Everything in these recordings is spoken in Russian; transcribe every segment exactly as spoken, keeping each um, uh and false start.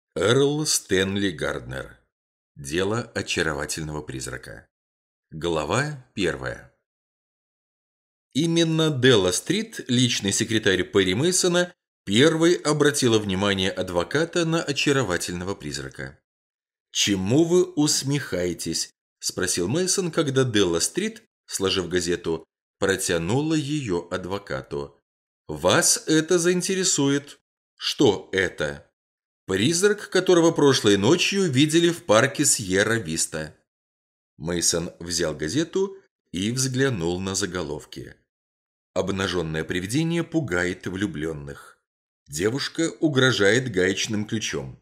Эрл Стэнли Гарднер. Дело очаровательного призрака. Глава первая. Именно Делла Стрит, личный секретарь Перри Мейсона, первой обратила внимание адвоката на очаровательного призрака. «Чему вы усмехаетесь?» – спросил Мейсон, когда Делла Стрит, сложив газету, протянула ее адвокату. «Вас это заинтересует». «Что это?» «Призрак, которого прошлой ночью видели в парке Сьерра-Виста». Мейсон взял газету и взглянул на заголовки. «Обнаженное привидение пугает влюбленных. Девушка угрожает гаечным ключом».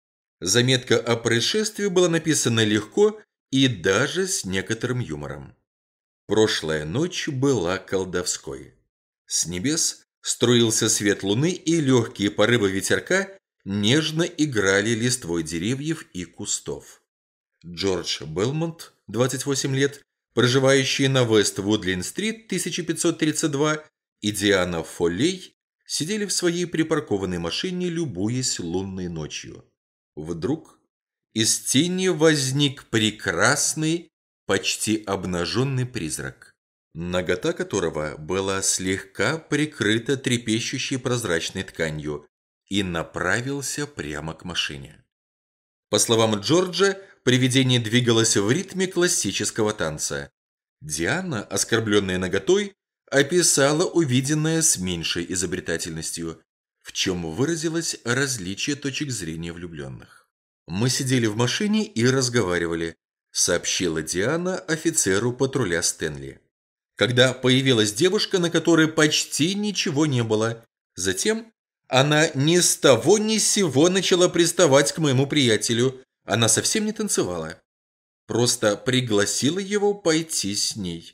Заметка о происшествии была написана легко и даже с некоторым юмором. Прошлая ночь была колдовской. С небес струился свет луны, и легкие порывы ветерка нежно играли листвой деревьев и кустов. Джордж Белмонт, двадцать восемь лет, проживающий на Вест-Вудлин-стрит, тысяча пятьсот тридцать два, и Диана Фоллей сидели в своей припаркованной машине, любуясь лунной ночью. Вдруг из тени возник прекрасный, почти обнаженный призрак, нагота которого была слегка прикрыта трепещущей прозрачной тканью, и направился прямо к машине. По словам Джорджа, привидение двигалось в ритме классического танца. Диана, оскорбленная наготой, описала увиденное с меньшей изобретательностью, в чем выразилось различие точек зрения влюбленных. «Мы сидели в машине и разговаривали», — сообщила Диана офицеру патруля Стэнли. «Когда появилась девушка, на которой почти ничего не было. Затем она ни с того ни с сего начала приставать к моему приятелю. Она совсем не танцевала. Просто пригласила его пойти с ней.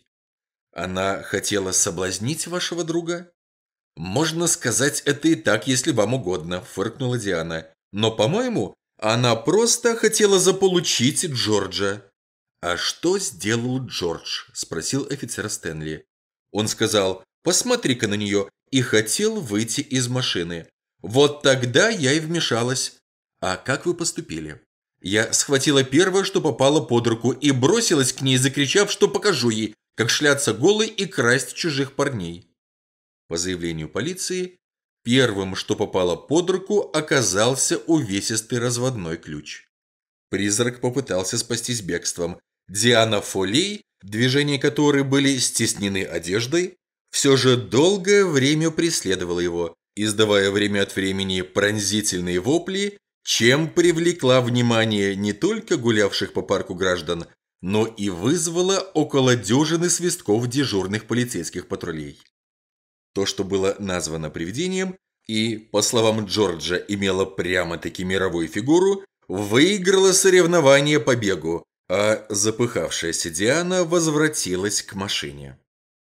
Она хотела соблазнить вашего друга?» «Можно сказать это и так, если вам угодно», – фыркнула Диана. «Но, по-моему, она просто хотела заполучить Джорджа». «А что сделал Джордж?» – спросил офицер Стэнли. Он сказал: «Посмотри-ка на нее», и хотел выйти из машины. Вот тогда я и вмешалась. «А как вы поступили?» «Я схватила первое, что попало под руку, и бросилась к ней, закричав, что покажу ей, как шляться голой и красть чужих парней». По заявлению полиции, первым, что попало под руку, оказался увесистый разводной ключ. Призрак попытался спастись бегством. Диана Фоллей, движения которой были стеснены одеждой, все же долгое время преследовала его, издавая время от времени пронзительные вопли, чем привлекла внимание не только гулявших по парку граждан, но и вызвала около дюжины свистков дежурных полицейских патрулей. То, что было названо привидением и, по словам Джорджа, имело прямо-таки мировую фигуру, выиграло соревнование по бегу, а запыхавшаяся Диана возвратилась к машине.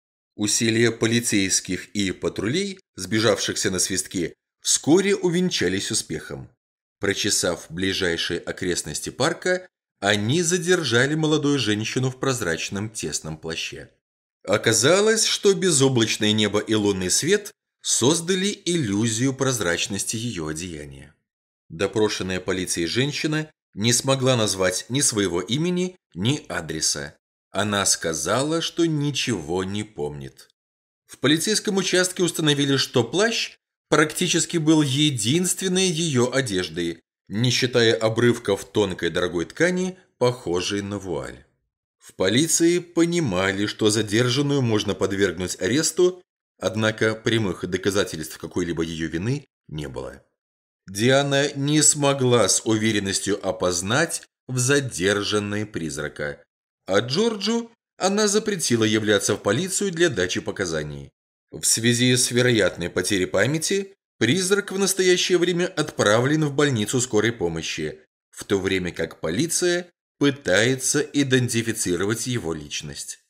Усилия полицейских и патрулей, сбежавшихся на свистке, вскоре увенчались успехом. Прочесав ближайшие окрестности парка, они задержали молодую женщину в прозрачном тесном плаще. Оказалось, что безоблачное небо и лунный свет создали иллюзию прозрачности ее одеяния. Допрошенная полицией женщина не смогла назвать ни своего имени, ни адреса. Она сказала, что ничего не помнит. В полицейском участке установили, что плащ практически был единственной ее одеждой, не считая обрывков тонкой дорогой ткани, похожей на вуаль. В полиции понимали, что задержанную можно подвергнуть аресту, однако прямых доказательств какой-либо ее вины не было. Диана не смогла с уверенностью опознать в задержанной призрака, а Джорджу она запретила являться в полицию для дачи показаний. В связи с вероятной потерей памяти призрак в настоящее время отправлен в больницу скорой помощи, в то время как полиция пытается идентифицировать его личность.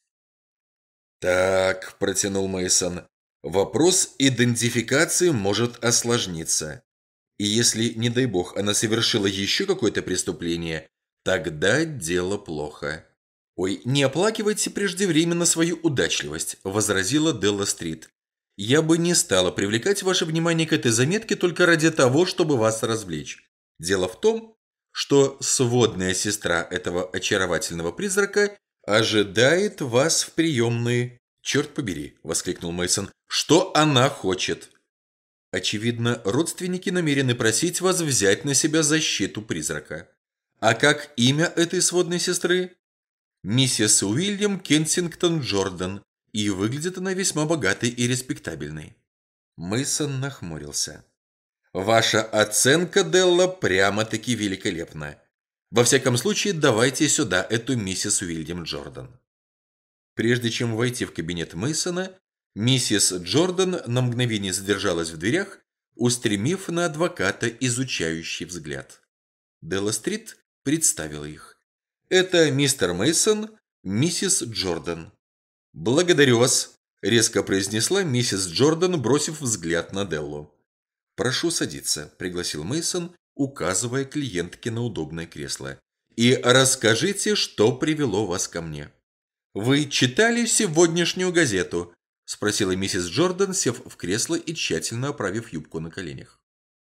«Так», – протянул Мейсон, – «вопрос идентификации может осложниться. И если, не дай бог, она совершила еще какое-то преступление, тогда дело плохо». «Ой, не оплакивайте преждевременно свою удачливость», – возразила Делла Стрит. «Я бы не стала привлекать ваше внимание к этой заметке только ради того, чтобы вас развлечь. Дело в том, что сводная сестра этого очаровательного призрака ожидает вас в приемной. Черт побери, воскликнул Мейсон. Что она хочет? Очевидно, родственники намерены просить вас взять на себя защиту призрака. А как имя этой сводной сестры? Миссис Уильям Кенсингтон Джордан, и выглядит она весьма богатой и респектабельной. Мейсон нахмурился. Ваша оценка, Делла, прямо-таки великолепна. Во всяком случае, давайте сюда эту миссис Уильям Джордан. Прежде чем войти в кабинет Мейсона, миссис Джордан на мгновение задержалась в дверях, устремив на адвоката изучающий взгляд. Делла Стрит представила их. Это мистер Мейсон, миссис Джордан. Благодарю вас, резко произнесла миссис Джордан, бросив взгляд на Деллу. Прошу садиться, пригласил Мейсон, указывая клиентке на удобное кресло. И расскажите, что привело вас ко мне. Вы читали сегодняшнюю газету? Спросила миссис Джордан, сев в кресло и тщательно оправив юбку на коленях.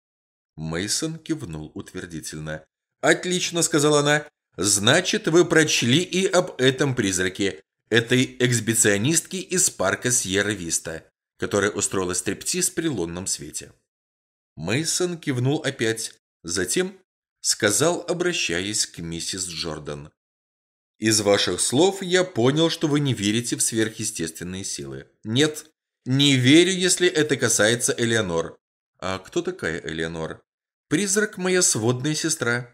Мейсон кивнул утвердительно. Отлично, сказала она. Значит, вы прочли и об этом призраке, этой эксбиционистке из парка Сьерра-Виста, которая устроила стриптиз при лунном свете. Мейсон кивнул опять, затем сказал, обращаясь к миссис Джордан. «Из ваших слов я понял, что вы не верите в сверхъестественные силы. Нет, не верю, если это касается Элеонор». «А кто такая Элеонор?» «Призрак моя сводная сестра».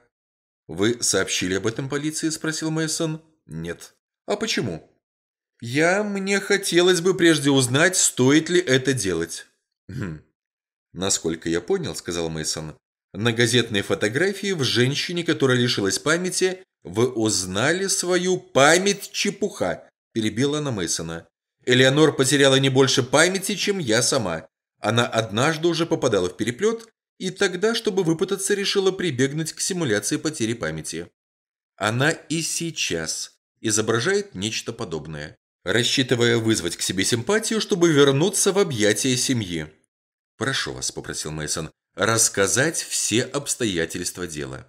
«Вы сообщили об этом полиции?» – спросил Мейсон. «Нет». «А почему?» «Я... мне хотелось бы прежде узнать, стоит ли это делать». «Хм. Насколько я понял, сказал Мейсон, на газетной фотографии в женщине, которая лишилась памяти, вы узнали свою память, чепуха, перебила она Мейсона. Элеонор потеряла не больше памяти, чем я сама. Она однажды уже попадала в переплет, и тогда, чтобы выпутаться, решила прибегнуть к симуляции потери памяти. Она и сейчас изображает нечто подобное, рассчитывая вызвать к себе симпатию, чтобы вернуться в объятия семьи. «Прошу вас», – попросил Мейсон, – «рассказать все обстоятельства дела».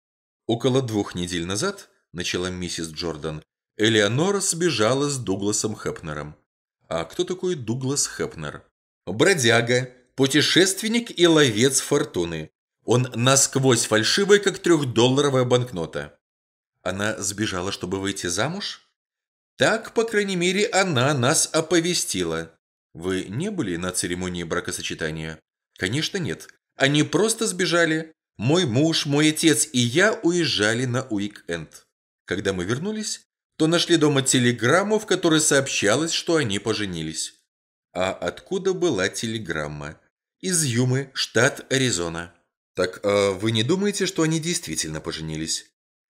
Около двух недель назад, начала миссис Джордан, Элеонора сбежала с Дугласом Хепнером. А кто такой Дуглас Хепнер? Бродяга, путешественник и ловец фортуны. Он насквозь фальшивый, как трехдолларовая банкнота. Она сбежала, чтобы выйти замуж? Так, по крайней мере, она нас оповестила. Вы не были на церемонии бракосочетания? Конечно, нет. Они просто сбежали. Мой муж, мой отец и я уезжали на уик-энд. Когда мы вернулись, то нашли дома телеграмму, в которой сообщалось, что они поженились. А откуда была телеграмма? Из Юмы, штат Аризона. Так а вы не думаете, что они действительно поженились?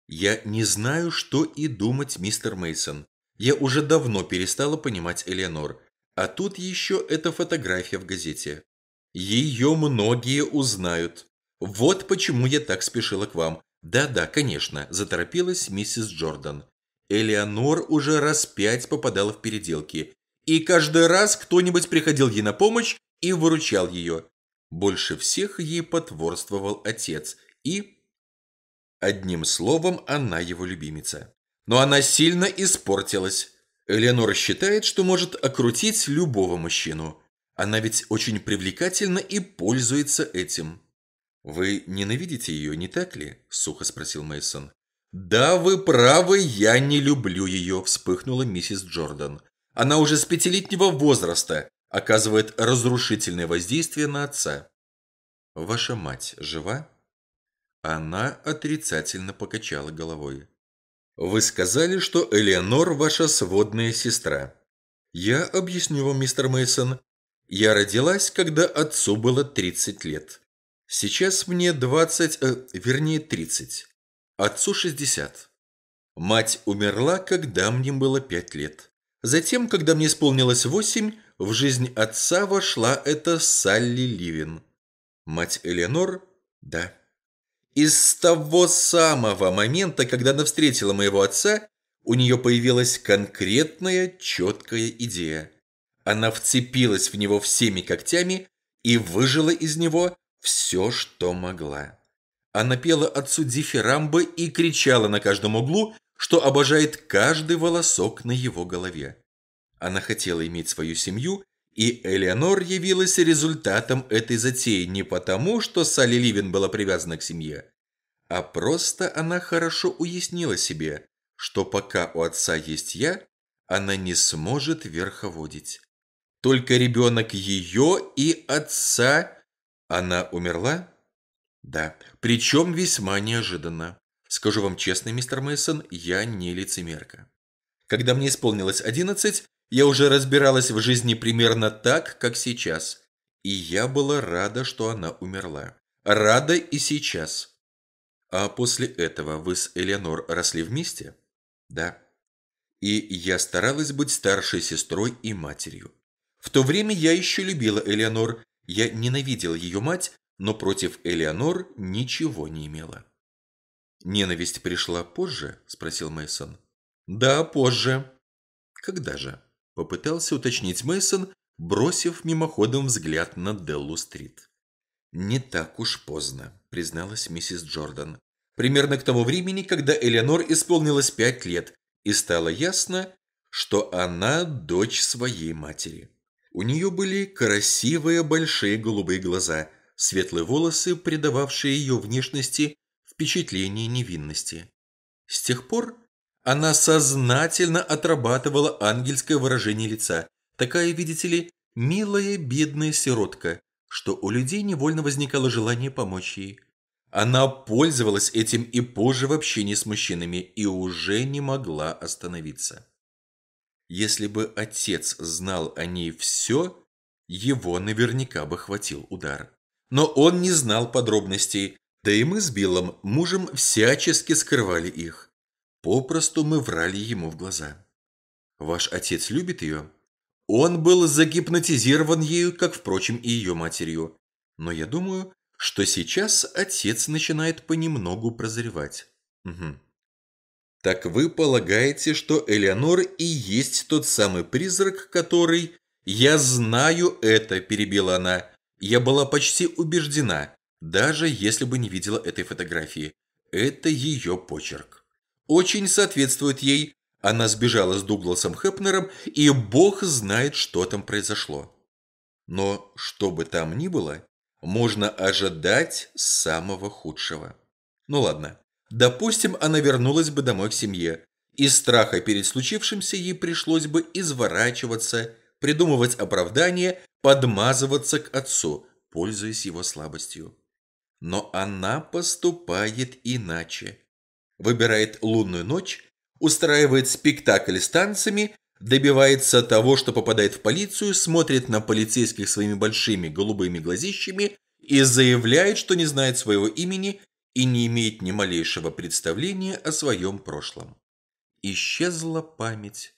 Я не знаю, что и думать, мистер Мейсон. Я уже давно перестала понимать Элеонор. А тут еще эта фотография в газете. Ее многие узнают. Вот почему я так спешила к вам. Да-да, конечно, заторопилась миссис Джордан. Элеонор уже раз пять попадала в переделки. И каждый раз кто-нибудь приходил ей на помощь и выручал ее. Больше всех ей потворствовал отец. И... Одним словом, она его любимица. Но она сильно испортилась. Элеонора считает, что может окрутить любого мужчину. Она ведь очень привлекательна и пользуется этим. «Вы ненавидите ее, не так ли?» – сухо спросил Мейсон. «Да, вы правы, я не люблю ее», – вспыхнула миссис Джордан. «Она уже с пятилетнего возраста оказывает разрушительное воздействие на отца». «Ваша мать жива?» Она отрицательно покачала головой. «Вы сказали, что Элеонор ваша сводная сестра. Я объясню вам, мистер Мейсон. Я родилась, когда отцу было тридцать лет. Сейчас мне двадцать, э, вернее тридцать. Отцу шестьдесят. Мать умерла, когда мне было пять лет. Затем, когда мне исполнилось восемь, в жизнь отца вошла эта Салли Ливин. Мать Элеонор? Да. И с того самого момента, когда она встретила моего отца, у нее появилась конкретная, четкая идея. Она вцепилась в него всеми когтями и выжила из него все, что могла. Она пела отцу дифирамбы и кричала на каждом углу, что обожает каждый волосок на его голове. Она хотела иметь свою семью, и Элеонор явилась результатом этой затеи не потому, что Салли Ливин была привязана к семье, а просто она хорошо уяснила себе, что пока у отца есть я, она не сможет верховодить. Только ребенок ее и отца. Она умерла? Да, причем весьма неожиданно. Скажу вам честно, мистер Мейсон, я не лицемерка. Когда мне исполнилось одиннадцать, я уже разбиралась в жизни примерно так, как сейчас. И я была рада, что она умерла. Рада и сейчас. А после этого вы с Элеонор росли вместе? Да. И я старалась быть старшей сестрой и матерью. В то время я еще любила Элеонор. Я ненавидела ее мать, но против Элеонор ничего не имела. «Ненависть пришла позже?» – спросил Мейсон. «Да, позже». «Когда же?» – попытался уточнить Мейсон, бросив мимоходом взгляд на Деллу-стрит. «Не так уж поздно», – призналась миссис Джордан. «Примерно к тому времени, когда Элеонор исполнилось пять лет, и стало ясно, что она дочь своей матери. У нее были красивые большие голубые глаза, светлые волосы, придававшие ее внешности впечатление невинности. С тех пор она сознательно отрабатывала ангельское выражение лица, такая, видите ли, милая бедная сиротка, что у людей невольно возникало желание помочь ей. Она пользовалась этим и позже в общении с мужчинами и уже не могла остановиться. Если бы отец знал о ней все, его наверняка бы хватил удар. Но он не знал подробностей, да и мы с Биллом, мужем, всячески скрывали их. Попросту мы врали ему в глаза. Ваш отец любит ее? Он был загипнотизирован ею, как, впрочем, и ее матерью. Но я думаю, что сейчас отец начинает понемногу прозревать. Угу. Так вы полагаете, что Элеонор и есть тот самый призрак, который... Я знаю это, перебила она. Я была почти убеждена, даже если бы не видела этой фотографии. Это ее почерк. Очень соответствует ей. Она сбежала с Дугласом Хепнером, и бог знает, что там произошло. Но что бы там ни было, можно ожидать самого худшего. Ну ладно, допустим, она вернулась бы домой к семье. Из страха перед случившимся ей пришлось бы изворачиваться, придумывать оправдания, подмазываться к отцу, пользуясь его слабостью. Но она поступает иначе. Выбирает лунную ночь, устраивает спектакль с танцами, добивается того, что попадает в полицию, смотрит на полицейских своими большими голубыми глазищами и заявляет, что не знает своего имени и не имеет ни малейшего представления о своем прошлом. Исчезла память.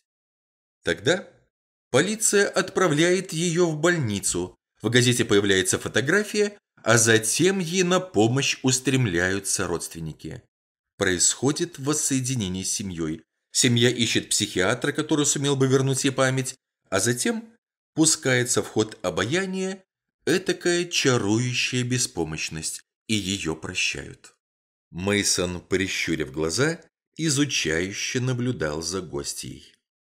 Тогда полиция отправляет ее в больницу, в газете появляется фотография, а затем ей на помощь устремляются родственники. Происходит воссоединение с семьей. Семья ищет психиатра, который сумел бы вернуть ей память, а затем пускается в ход обаяние, этакая чарующая беспомощность, и ее прощают. Мейсон, прищурив глаза, изучающе наблюдал за гостьей.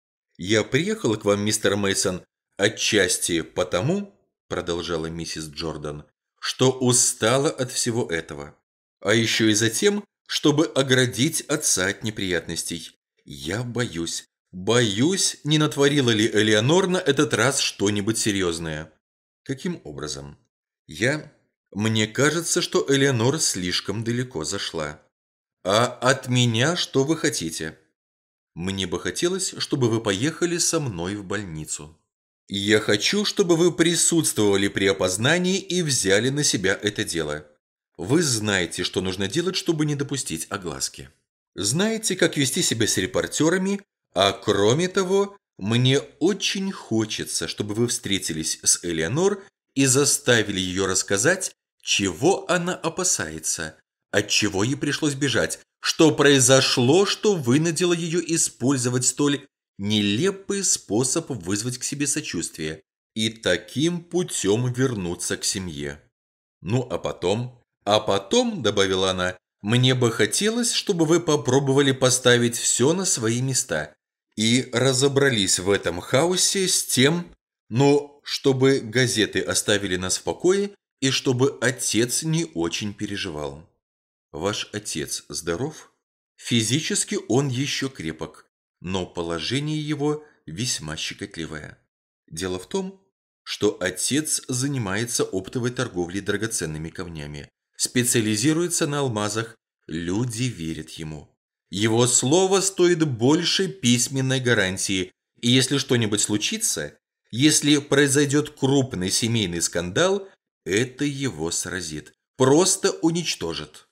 «Я приехала к вам, мистер Мейсон, отчасти потому, — продолжала миссис Джордан, — что устала от всего этого, а еще и за тем, чтобы оградить отца от неприятностей. Я боюсь, боюсь, не натворила ли Элеонор на этот раз что-нибудь серьезное». «Каким образом?» «Я... Мне кажется, что Элеонор слишком далеко зашла». «А от меня что вы хотите?» «Мне бы хотелось, чтобы вы поехали со мной в больницу». «Я хочу, чтобы вы присутствовали при опознании и взяли на себя это дело. Вы знаете, что нужно делать, чтобы не допустить огласки. Знаете, как вести себя с репортерами, а кроме того, мне очень хочется, чтобы вы встретились с Элеонор и заставили ее рассказать, чего она опасается, от чего ей пришлось бежать, что произошло, что вынудило ее использовать столь нелепый способ вызвать к себе сочувствие и таким путем вернуться к семье. Ну а потом А потом, добавила она, мне бы хотелось, чтобы вы попробовали поставить все на свои места и разобрались в этом хаосе с тем, но чтобы газеты оставили нас в покое и чтобы отец не очень переживал. Ваш отец здоров? Физически он еще крепок, но положение его весьма щекотливое. Дело в том, что отец занимается оптовой торговлей драгоценными камнями, специализируется на алмазах, люди верят ему. Его слово стоит больше письменной гарантии, и если что-нибудь случится, если произойдет крупный семейный скандал, это его сразит, просто уничтожит.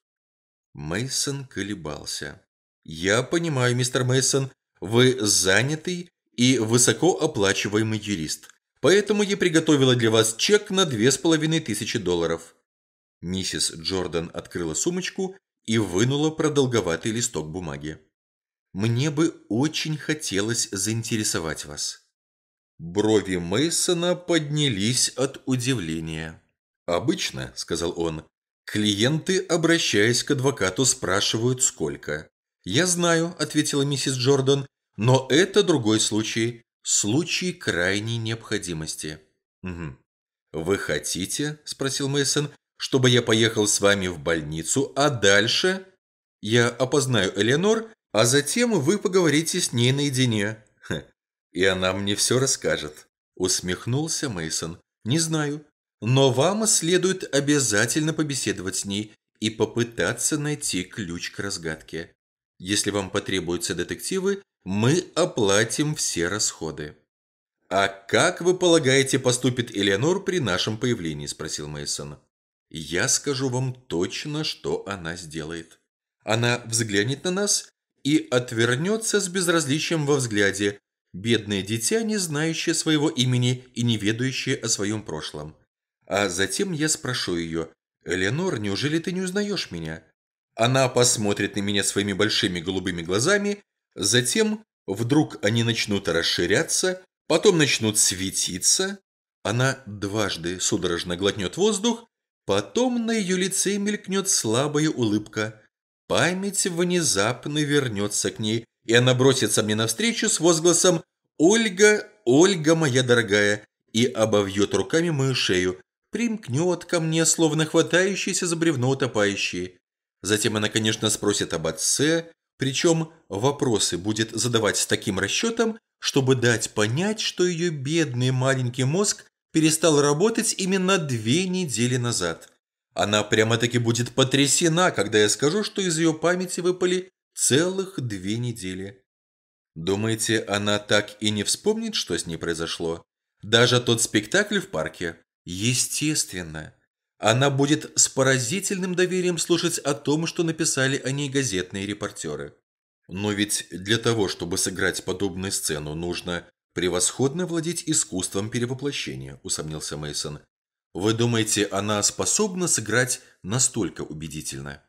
Мейсон колебался. «Я понимаю, мистер Мейсон, вы занятый и высокооплачиваемый юрист, поэтому я приготовила для вас чек на две с половиной тысячи долларов». Миссис Джордан открыла сумочку и вынула продолговатый листок бумаги. «Мне бы очень хотелось заинтересовать вас». Брови Мейсона поднялись от удивления. «Обычно, — сказал он, — клиенты, обращаясь к адвокату, спрашивают, сколько. «Я знаю», — ответила миссис Джордан, — «но это другой случай, случай крайней необходимости». «Угу. Вы хотите, — спросил Мейсон, — чтобы я поехал с вами в больницу, а дальше я опознаю Элеонор, а затем вы поговорите с ней наедине?» Ха, «и она мне все расскажет», — усмехнулся Мейсон. «Не знаю. Но вам следует обязательно побеседовать с ней и попытаться найти ключ к разгадке. Если вам потребуются детективы, мы оплатим все расходы». «А как вы полагаете, поступит Элеонор при нашем появлении?» – спросил Мейсон. «Я скажу вам точно, что она сделает. Она взглянет на нас и отвернется с безразличием во взгляде, бедное дитя, не знающее своего имени и не ведающее о своем прошлом. А затем я спрошу ее: «Элеонор, неужели ты не узнаешь меня?» Она посмотрит на меня своими большими голубыми глазами, затем вдруг они начнут расширяться, потом начнут светиться. Она дважды судорожно глотнет воздух, потом на ее лице мелькнет слабая улыбка. Память внезапно вернется к ней, и она бросится мне навстречу с возгласом «Ольга, Ольга моя дорогая!» и обовьет руками мою шею, примкнет ко мне, словно хватающийся за бревно утопающий. Затем она, конечно, спросит об отце, причем вопросы будет задавать с таким расчетом, чтобы дать понять, что ее бедный маленький мозг перестал работать именно две недели назад. Она прямо-таки будет потрясена, когда я скажу, что из ее памяти выпали целых две недели. Думаете, она так и не вспомнит, что с ней произошло? Даже тот спектакль в парке? Естественно. Она будет с поразительным доверием слушать о том, что написали о ней газетные репортеры. Но ведь для того, чтобы сыграть подобную сцену, нужно превосходно владеть искусством перевоплощения, усомнился Мейсон. Вы думаете, она способна сыграть настолько убедительно?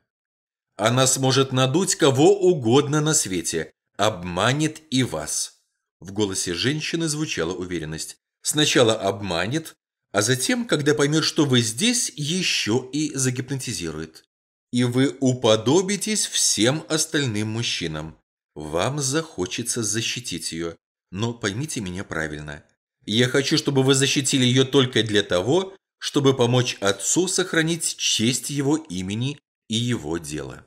Она сможет надуть кого угодно на свете, обманет и вас. В голосе женщины звучала уверенность. Сначала обманет, а затем, когда поймет, что вы здесь, еще и загипнотизирует. И вы уподобитесь всем остальным мужчинам. Вам захочется защитить ее. Но поймите меня правильно. Я хочу, чтобы вы защитили ее только для того, чтобы помочь отцу сохранить честь его имени и его дела.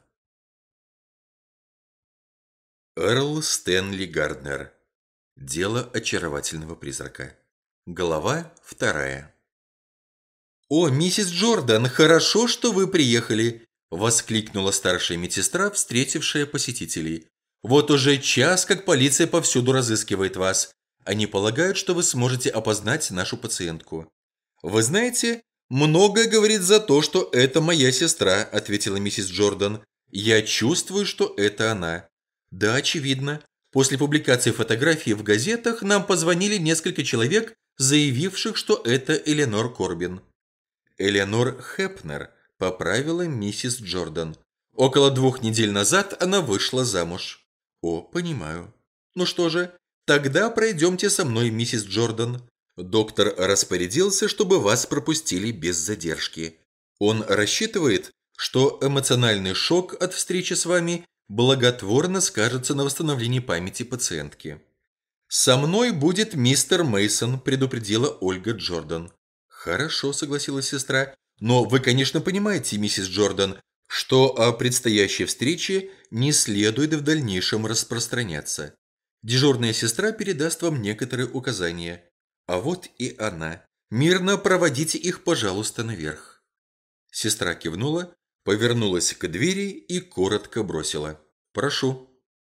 Эрл Стэнли Гарднер. Дело очаровательного призрака. Глава вторая. «О, миссис Джордан, хорошо, что вы приехали!» – воскликнула старшая медсестра, встретившая посетителей. «Вот уже час, как полиция повсюду разыскивает вас. Они полагают, что вы сможете опознать нашу пациентку». «Вы знаете, многое говорит за то, что это моя сестра», – ответила миссис Джордан. «Я чувствую, что это она». «Да, очевидно. После публикации фотографии в газетах нам позвонили несколько человек, заявивших, что это Элеонор Корбин». «Элеонор Хепнер», – поправила миссис Джордан. «Около двух недель назад она вышла замуж». «О, понимаю. Ну что же, тогда пройдемте со мной, миссис Джордан». Доктор распорядился, чтобы вас пропустили без задержки. Он рассчитывает, что эмоциональный шок от встречи с вами благотворно скажется на восстановлении памяти пациентки. «Со мной будет мистер Мейсон», – предупредила Ольга Джордан. «Хорошо», – согласилась сестра. «Но вы, конечно, понимаете, миссис Джордан, что о предстоящей встрече не следует в дальнейшем распространяться. Дежурная сестра передаст вам некоторые указания. А вот и она. Мирно проводите их, пожалуйста, наверх». Сестра кивнула, повернулась к двери и коротко бросила: «Прошу».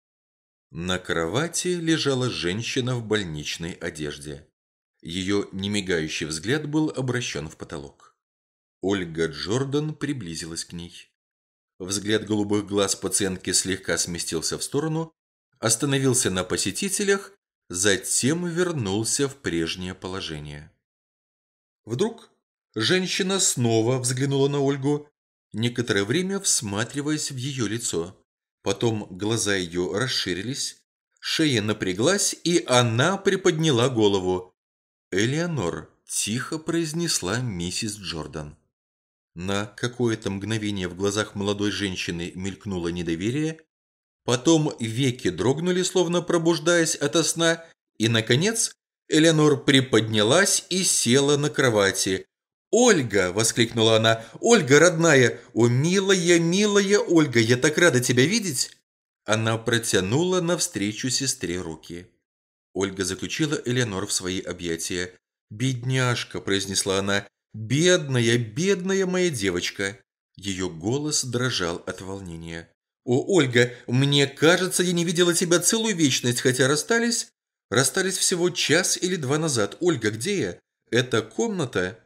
На кровати лежала женщина в больничной одежде. Ее немигающий взгляд был обращен в потолок. Ольга Джордан приблизилась к ней. Взгляд голубых глаз пациентки слегка сместился в сторону, остановился на посетителях, затем вернулся в прежнее положение. Вдруг женщина снова взглянула на Ольгу, некоторое время всматриваясь в ее лицо. Потом глаза ее расширились, шея напряглась, и она приподняла голову. «Элеонор», – тихо произнесла миссис Джордан. На какое-то мгновение в глазах молодой женщины мелькнуло недоверие, потом веки дрогнули, словно пробуждаясь ото сна, и, наконец, Элеонор приподнялась и села на кровати. «Ольга!» – воскликнула она. «Ольга, родная! О, милая, милая Ольга! Я так рада тебя видеть!» Она протянула навстречу сестре руки. Ольга заключила Элеонор в свои объятия. «Бедняжка!» – произнесла она. «Бедная, бедная моя девочка!» Ее голос дрожал от волнения. «О, Ольга, мне кажется, я не видела тебя целую вечность, хотя расстались...» «Расстались всего час или два назад. Ольга, где я? Это комната?»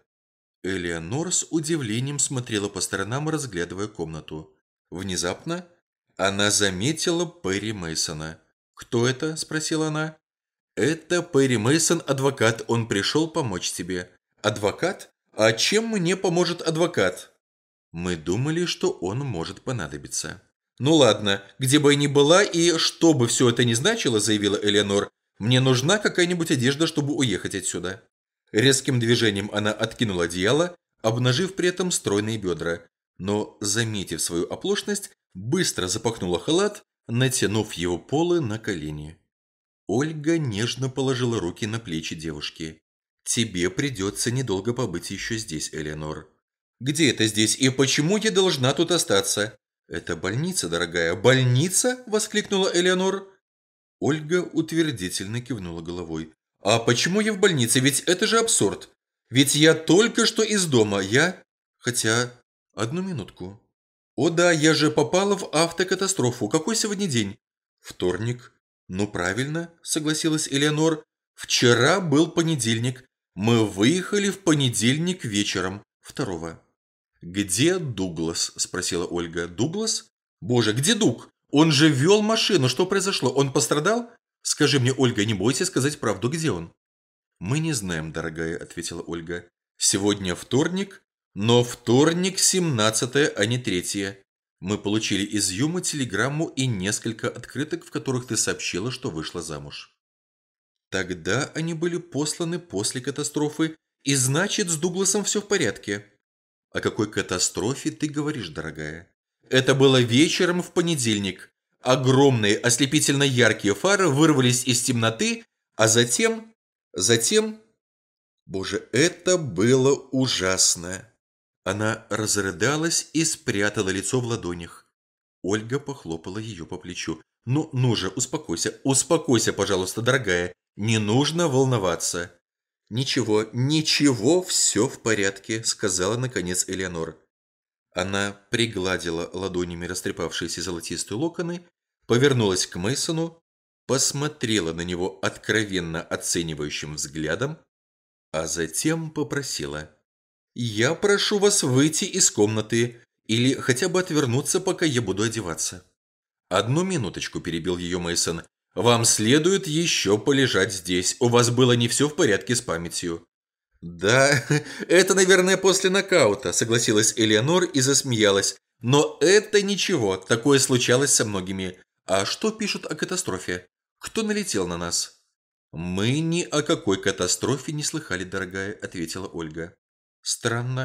Элеонор с удивлением смотрела по сторонам, разглядывая комнату. Внезапно она заметила Перри Мейсона. «Кто это?» – спросила она. «Это Перри Мейсон, адвокат. Он пришел помочь тебе». «Адвокат? А чем мне поможет адвокат?» «Мы думали, что он может понадобиться». «Ну ладно, где бы я ни была и что бы все это ни значило», – заявила Элеонор, – «мне нужна какая-нибудь одежда, чтобы уехать отсюда». Резким движением она откинула одеяло, обнажив при этом стройные бедра, но, заметив свою оплошность, быстро запахнула халат, натянув его полы на колени. Ольга нежно положила руки на плечи девушки. «Тебе придется недолго побыть еще здесь, Элеонор». «Где это здесь и почему я должна тут остаться?» «Это больница, дорогая». «Больница?» – воскликнула Элеонор. Ольга утвердительно кивнула головой. «А почему я в больнице? Ведь это же абсурд. Ведь я только что из дома. Я... Хотя... Одну минутку. О да, я же попала в автокатастрофу. Какой сегодня день?» «Вторник». «Ну правильно», согласилась Элеонор. «Вчера был понедельник. Мы выехали в понедельник вечером. Второго». «Где Дуглас?» спросила Ольга. «Дуглас? Боже, где Дуг? Он же вел машину. Что произошло? Он пострадал? Скажи мне, Ольга, не бойся сказать правду, где он?» «Мы не знаем, дорогая», – ответила Ольга. «Сегодня вторник, но вторник семнадцатое, а не третье. Мы получили из Юма телеграмму и несколько открыток, в которых ты сообщила, что вышла замуж». «Тогда они были посланы после катастрофы, и значит, с Дугласом все в порядке». «О какой катастрофе ты говоришь, дорогая?» «Это было вечером в понедельник. Огромные ослепительно яркие фары вырвались из темноты, а затем... Затем... Боже, это было ужасно!» Она разрыдалась и спрятала лицо в ладонях. Ольга похлопала ее по плечу. «Ну, ну же, успокойся, успокойся, пожалуйста, дорогая. Не нужно волноваться». «Ничего, ничего, все в порядке», — сказала наконец Элеонор. Она пригладила ладонями растрепавшиеся золотистые локоны, повернулась к Мейсону, посмотрела на него откровенно оценивающим взглядом, а затем попросила: «Я прошу вас выйти из комнаты или хотя бы отвернуться, пока я буду одеваться». «Одну минуточку», – перебил ее Мейсон. «Вам следует еще полежать здесь. У вас было не все в порядке с памятью». «Да, это, наверное, после нокаута», – согласилась Элеонор и засмеялась. «Но это ничего, такое случалось со многими. А что пишут о катастрофе? Кто налетел на нас?» «Мы ни о какой катастрофе не слыхали, дорогая», – ответила Ольга. «Странно.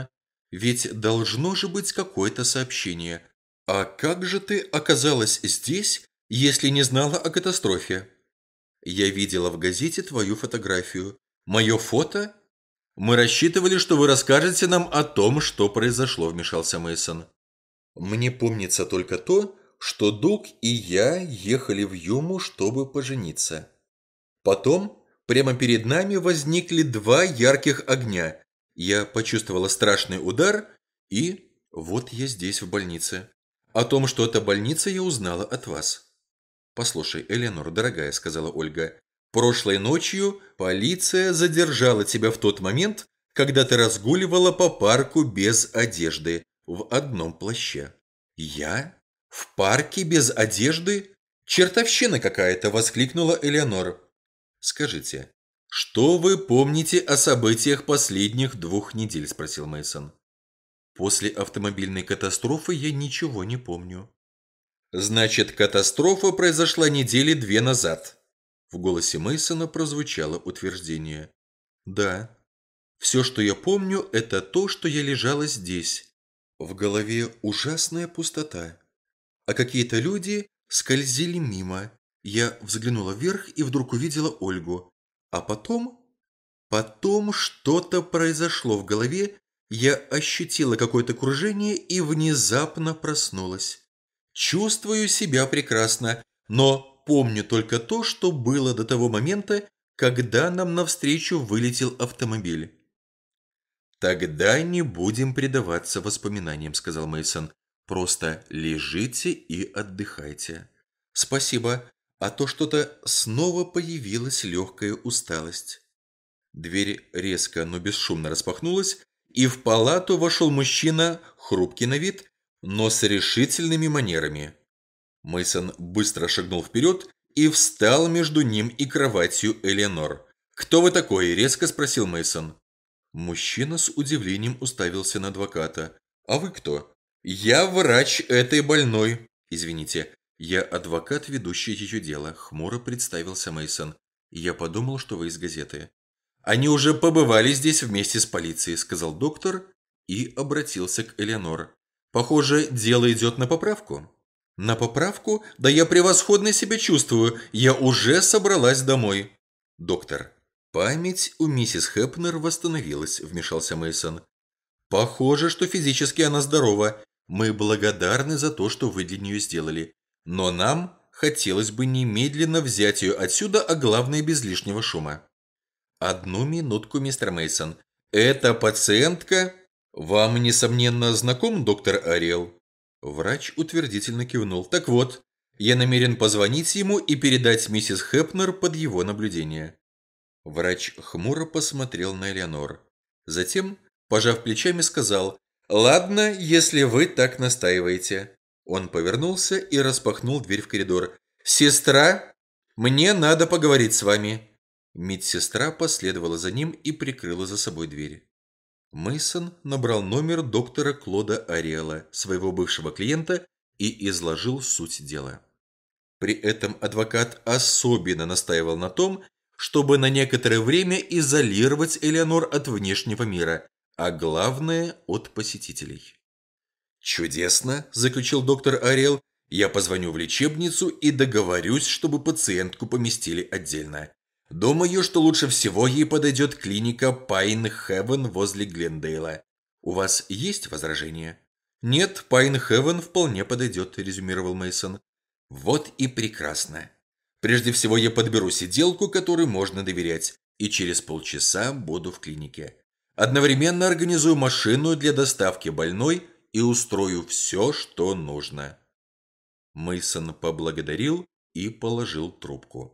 Ведь должно же быть какое-то сообщение. А как же ты оказалась здесь, если не знала о катастрофе? Я видела в газете твою фотографию. Мое фото? Мы рассчитывали, что вы расскажете нам о том, что произошло, вмешался Мейсон. Мне помнится только то, что Дуг и я ехали в Юму, чтобы пожениться. Потом прямо перед нами возникли два ярких огня. Я почувствовала страшный удар, и вот я здесь, в больнице. О том, что это больница, я узнала от вас. «Послушай, Элеонор, дорогая», — сказала Ольга, — «прошлой ночью полиция задержала тебя в тот момент, когда ты разгуливала по парку без одежды, в одном плаще». «Я? В парке без одежды? Чертовщина какая-то!» — воскликнула Элеонор. «Скажите, что вы помните о событиях последних двух недель?» – спросил Мейсон. «После автомобильной катастрофы я ничего не помню». «Значит, катастрофа произошла недели две назад?» В голосе Мейсона прозвучало утверждение. «Да. Все, что я помню, это то, что я лежала здесь. В голове ужасная пустота. А какие-то люди скользили мимо. Я взглянула вверх и вдруг увидела Ольгу. А потом... Потом что-то произошло в голове, я ощутила какое-то кружение и внезапно проснулась. Чувствую себя прекрасно, но помню только то, что было до того момента, когда нам навстречу вылетел автомобиль. «Тогда не будем предаваться воспоминаниям», — сказал Мейсон. «Просто лежите и отдыхайте». «Спасибо, а то что-то снова появилась легкая усталость». Дверь резко, но бесшумно распахнулась, и в палату вошел мужчина, хрупкий на вид, но с решительными манерами. Мейсон быстро шагнул вперед и встал между ним и кроватью Элеонор. «Кто вы такой?» – резко спросил Мейсон. Мужчина с удивлением уставился на адвоката. «А вы кто?» «Я врач этой больной». «Извините, я адвокат, ведущий ее дело», – хмуро представился Мейсон. «Я подумал, что вы из газеты». «Они уже побывали здесь вместе с полицией», – сказал доктор и обратился к Элеонор. «Похоже, дело идет на поправку». «На поправку? Да я превосходно себя чувствую. Я уже собралась домой». «Доктор, память у миссис Хепнер восстановилась», – вмешался Мейсон. «Похоже, что физически она здорова. Мы благодарны за то, что вы для нее сделали. Но нам хотелось бы немедленно взять ее отсюда, а главное, без лишнего шума». «Одну минутку, мистер Мейсон. Эта пациентка... Вам, несомненно, знаком доктор Ариэл?» Врач утвердительно кивнул. «Так вот, я намерен позвонить ему и передать миссис Хепнер под его наблюдение». Врач хмуро посмотрел на Элеонор. Затем, пожав плечами, сказал: «Ладно, если вы так настаиваете». Он повернулся и распахнул дверь в коридор. «Сестра, мне надо поговорить с вами». Медсестра последовала за ним и прикрыла за собой дверь. Мейсон набрал номер доктора Клода Ариэла, своего бывшего клиента, и изложил суть дела. При этом адвокат особенно настаивал на том, чтобы на некоторое время изолировать Элеонор от внешнего мира, а главное – от посетителей. «Чудесно», – заключил доктор Ариэл. «Я позвоню в лечебницу и договорюсь, чтобы пациентку поместили отдельно. Думаю, что лучше всего ей подойдет клиника Pine Heaven возле Глендейла. У вас есть возражения?» «Нет, Pine Heaven вполне подойдет», – резюмировал Мейсон. «Вот и прекрасно. Прежде всего я подберу сиделку, которой можно доверять, и через полчаса буду в клинике. Одновременно организую машину для доставки больной и устрою все, что нужно». Мейсон поблагодарил и положил трубку.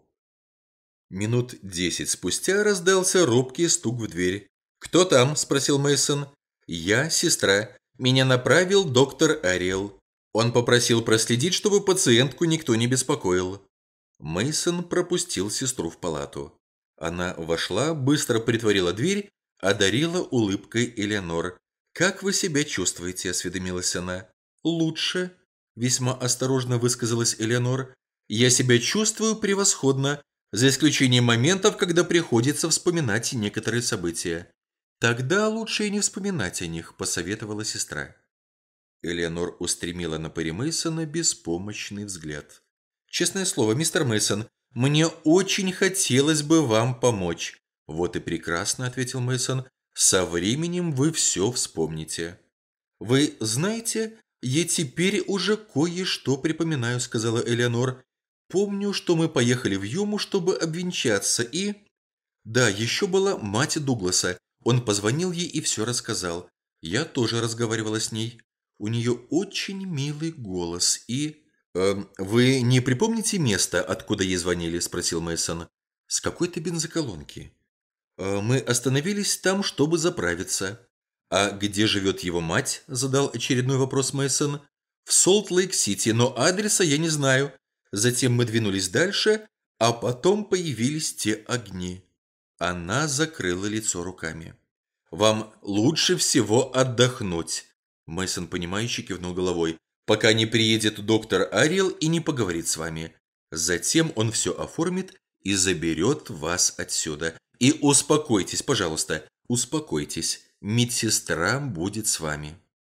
Минут десять спустя раздался робкий стук в дверь. «Кто там?» – спросил Мейсон. «Я, сестра. Меня направил доктор Ариэл. Он попросил проследить, чтобы пациентку никто не беспокоил». Мейсон пропустил сестру в палату. Она вошла, быстро притворила дверь, одарила улыбкой Элеонор. «Как вы себя чувствуете?» – осведомилась она. «Лучше», – весьма осторожно высказалась Элеонор. «Я себя чувствую превосходно, за исключением моментов, когда приходится вспоминать некоторые события. Тогда лучше и не вспоминать о них, посоветовала сестра. Элеонор устремила на Перри Мейсона беспомощный взгляд. Честное слово, мистер Мейсон, мне очень хотелось бы вам помочь. Вот и прекрасно, ответил Мейсон. Со временем вы все вспомните. Вы знаете, я теперь уже кое-что припоминаю, сказала Элеонор. Помню, что мы поехали в Юму, чтобы обвенчаться, и... Да, еще была мать Дугласа. Он позвонил ей и все рассказал. Я тоже разговаривала с ней. У нее очень милый голос и... «Эм, вы не припомните место, откуда ей звонили?» – спросил Мейсон. «С какой-то бензоколонки». «Э, «Мы остановились там, чтобы заправиться». «А где живет его мать?» – задал очередной вопрос Мейсон. «В Солт-Лейк-Сити, но адреса я не знаю». Затем мы двинулись дальше, а потом появились те огни. Она закрыла лицо руками. «Вам лучше всего отдохнуть», – Мейсон понимающе кивнул головой, «пока не приедет доктор Ариэл и не поговорит с вами. Затем он все оформит и заберет вас отсюда. И успокойтесь, пожалуйста, успокойтесь, медсестра будет с вами».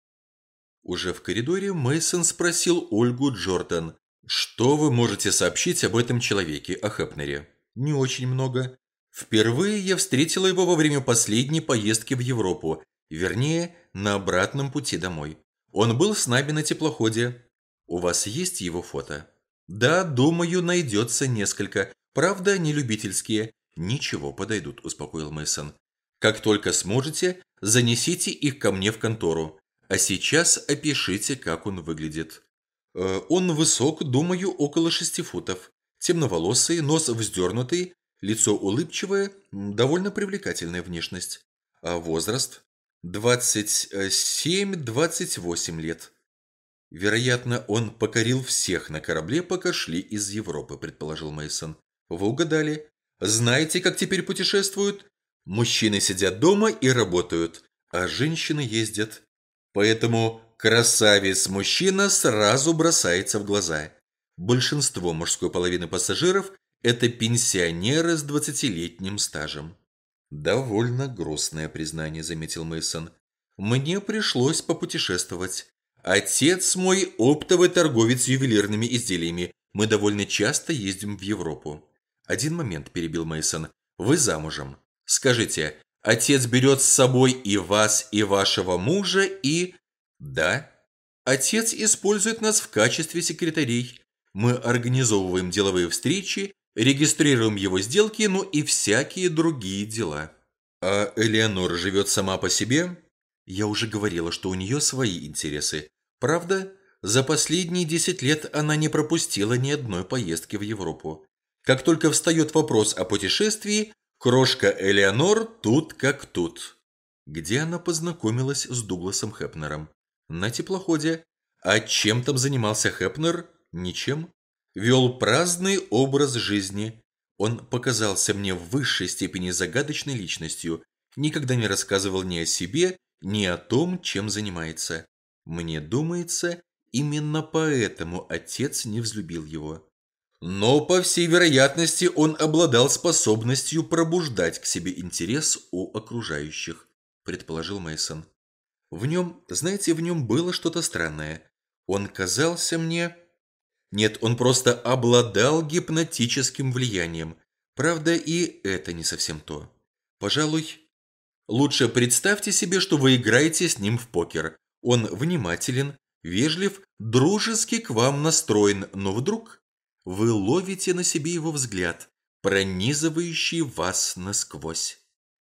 Уже в коридоре Мейсон спросил Ольгу Джордан: «Что вы можете сообщить об этом человеке, о Хепнере?» «Не очень много. Впервые я встретила его во время последней поездки в Европу, вернее, на обратном пути домой. Он был с нами на теплоходе. У вас есть его фото?» «Да, думаю, найдется несколько. Правда, не любительские. Ничего, подойдут», – успокоил Мейсон. «Как только сможете, занесите их ко мне в контору. А сейчас опишите, как он выглядит». Э, «Он высок, думаю, около шести футов. Темноволосый, нос вздернутый, лицо улыбчивое, довольно привлекательная внешность. А возраст? двадцать семь - двадцать восемь лет». «Вероятно, он покорил всех на корабле, пока шли из Европы», – предположил Мейсон. «Вы угадали. Знаете, как теперь путешествуют? Мужчины сидят дома и работают, а женщины ездят. Поэтому красавец-мужчина сразу бросается в глаза. Большинство мужской половины пассажиров – это пенсионеры с двадцатилетним стажем». «Довольно грустное признание», – заметил Мейсон. «Мне пришлось попутешествовать. Отец мой оптовый торговец ювелирными изделиями. Мы довольно часто ездим в Европу». «Один момент», – перебил Мейсон. «Вы замужем. Скажите, отец берет с собой и вас, и вашего мужа, и...» «Да. Отец использует нас в качестве секретарей. Мы организовываем деловые встречи, регистрируем его сделки, ну и всякие другие дела». «А Элеонор живет сама по себе?» «Я уже говорила, что у нее свои интересы. Правда, за последние десять лет она не пропустила ни одной поездки в Европу. Как только встает вопрос о путешествии, крошка Элеонор тут как тут». «Где она познакомилась с Дугласом Хепнером?» «На теплоходе». «А чем там занимался Хепнер?» «Ничем. Вел праздный образ жизни. Он показался мне в высшей степени загадочной личностью, никогда не рассказывал ни о себе, ни о том, чем занимается. Мне думается, именно поэтому отец не взлюбил его. Но, по всей вероятности, он обладал способностью пробуждать к себе интерес у окружающих», – предположил Мейсон. «В нем, знаете, в нем было что-то странное. Он казался мне...» «Нет, он просто обладал гипнотическим влиянием. Правда, и это не совсем то. Пожалуй, лучше представьте себе, что вы играете с ним в покер. Он внимателен, вежлив, дружески к вам настроен, но вдруг вы ловите на себе его взгляд, пронизывающий вас насквозь».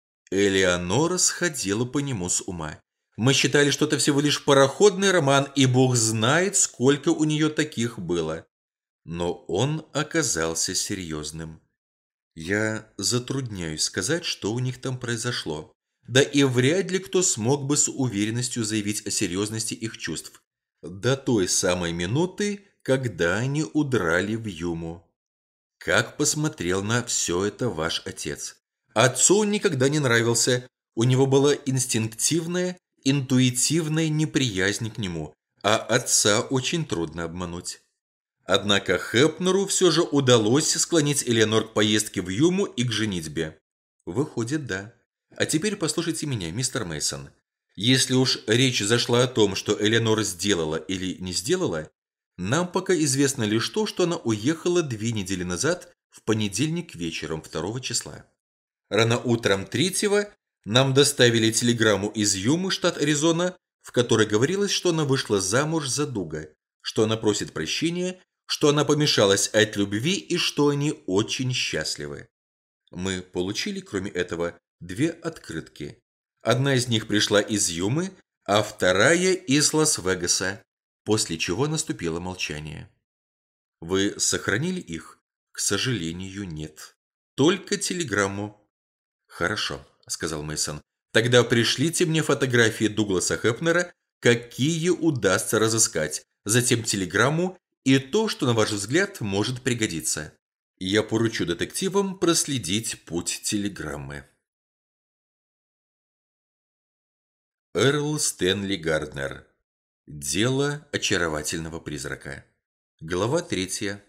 Элеонора сходила по нему с ума. Мы считали, что это всего лишь пароходный роман, и бог знает, сколько у нее таких было. Но он оказался серьезным. Я затрудняюсь сказать, что у них там произошло. Да и вряд ли кто смог бы с уверенностью заявить о серьезности их чувств. До той самой минуты, когда они удрали в Юму. Как посмотрел на все это ваш отец? Отцу он никогда не нравился. У него была инстинктивная, интуитивная неприязнь к нему, а отца очень трудно обмануть. Однако Хепнеру все же удалось склонить Элеонор к поездке в Юму и к женитьбе. Выходит, да. А теперь послушайте меня, мистер Мейсон. Если уж речь зашла о том, что Элеонор сделала или не сделала, нам пока известно лишь то, что она уехала две недели назад в понедельник вечером второго числа. Рано утром третьего нам доставили телеграмму из Юмы, штат Аризона, в которой говорилось, что она вышла замуж за Дуга, что она просит прощения, что она помешалась от любви и что они очень счастливы. Мы получили, кроме этого, две открытки. Одна из них пришла из Юмы, а вторая из Лас-Вегаса, после чего наступило молчание. Вы сохранили их? К сожалению, нет. Только телеграмму. Хорошо, сказал Мейсон. Тогда пришлите мне фотографии Дугласа Хепнера, какие удастся разыскать, затем телеграмму и то, что, на ваш взгляд, может пригодиться. Я поручу детективам проследить путь телеграммы. Эрл Стэнли Гарднер. Дело очаровательного призрака. Глава третья.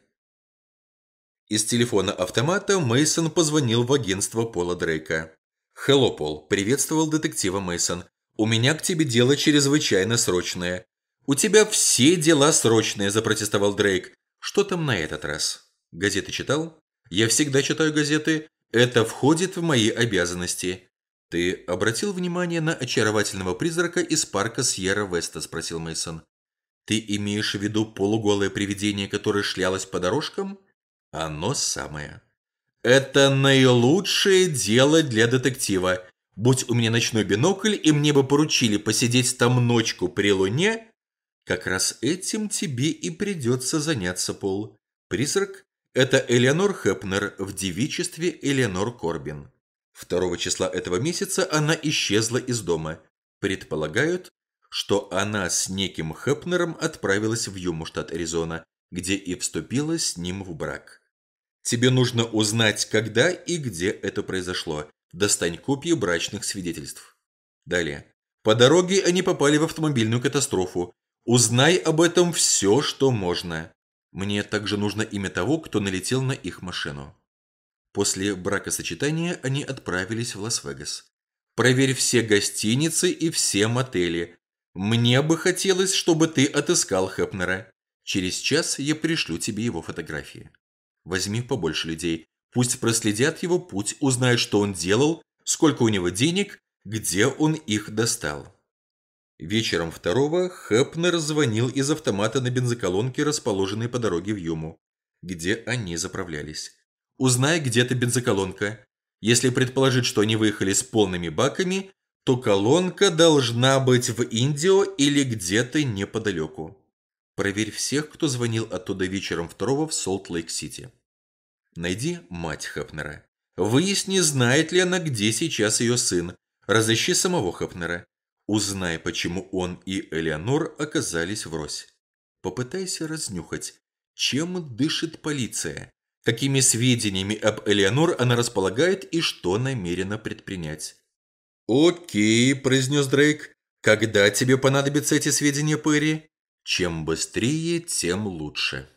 Из телефона автомата Мейсон позвонил в агентство Пола Дрейка. «Хелло, Пол», – приветствовал детектива Мейсон. «У меня к тебе дело чрезвычайно срочное». «У тебя все дела срочные», – запротестовал Дрейк. «Что там на этот раз? Газеты читал?» «Я всегда читаю газеты. Это входит в мои обязанности». «Ты обратил внимание на очаровательного призрака из парка Сьерра-Веста?» – спросил Мейсон. «Ты имеешь в виду полуголое привидение, которое шлялось по дорожкам?» «Оно самое». «Это наилучшее дело для детектива. Будь у меня ночной бинокль, и мне бы поручили посидеть там ночку при луне...» «Как раз этим тебе и придется заняться, Пол. Призрак – это Элеонор Хепнер в девичестве Элеонор Корбин. Второго числа этого месяца она исчезла из дома. Предполагают, что она с неким Хепнером отправилась в Юму, штат Аризона, где и вступила с ним в брак. Тебе нужно узнать, когда и где это произошло. Достань копии брачных свидетельств. Далее. По дороге они попали в автомобильную катастрофу. Узнай об этом все, что можно. Мне также нужно имя того, кто налетел на их машину. После бракосочетания они отправились в Лас-Вегас. Проверь все гостиницы и все мотели. Мне бы хотелось, чтобы ты отыскал Хепнера. Через час я пришлю тебе его фотографии. Возьми побольше людей. Пусть проследят его путь, узнают, что он делал, сколько у него денег, где он их достал. Вечером второго Хепнер звонил из автомата на бензоколонке, расположенной по дороге в Юму, где они заправлялись. Узнай, где эта бензоколонка. Если предположить, что они выехали с полными баками, то колонка должна быть в Индио или где-то неподалеку. Проверь всех, кто звонил оттуда вечером второго в Солт-Лейк-Сити. Найди мать Хепнера. Выясни, знает ли она, где сейчас ее сын. Разыщи самого Хепнера. Узнай, почему он и Элеонор оказались врозь. Попытайся разнюхать, чем дышит полиция, какими сведениями об Элеонор она располагает и что намерена предпринять. «Окей», – произнес Дрейк. «Когда тебе понадобятся эти сведения, Перри?» «Чем быстрее, тем лучше».